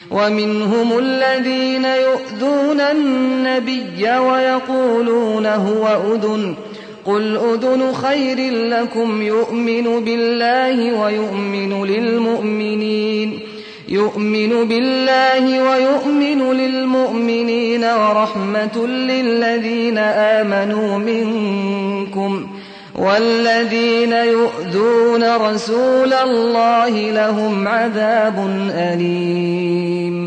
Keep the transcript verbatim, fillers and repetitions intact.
ومنهم الذين يؤذون النبي ويقولون هو أذن قل أذن خير لكم يؤمن بالله ويؤمن للمؤمنين يؤمن بالله ويؤمن للمؤمنين ورحمة للذين آمنوا منكم والذين يؤذون رسول الله لهم عذاب أليم.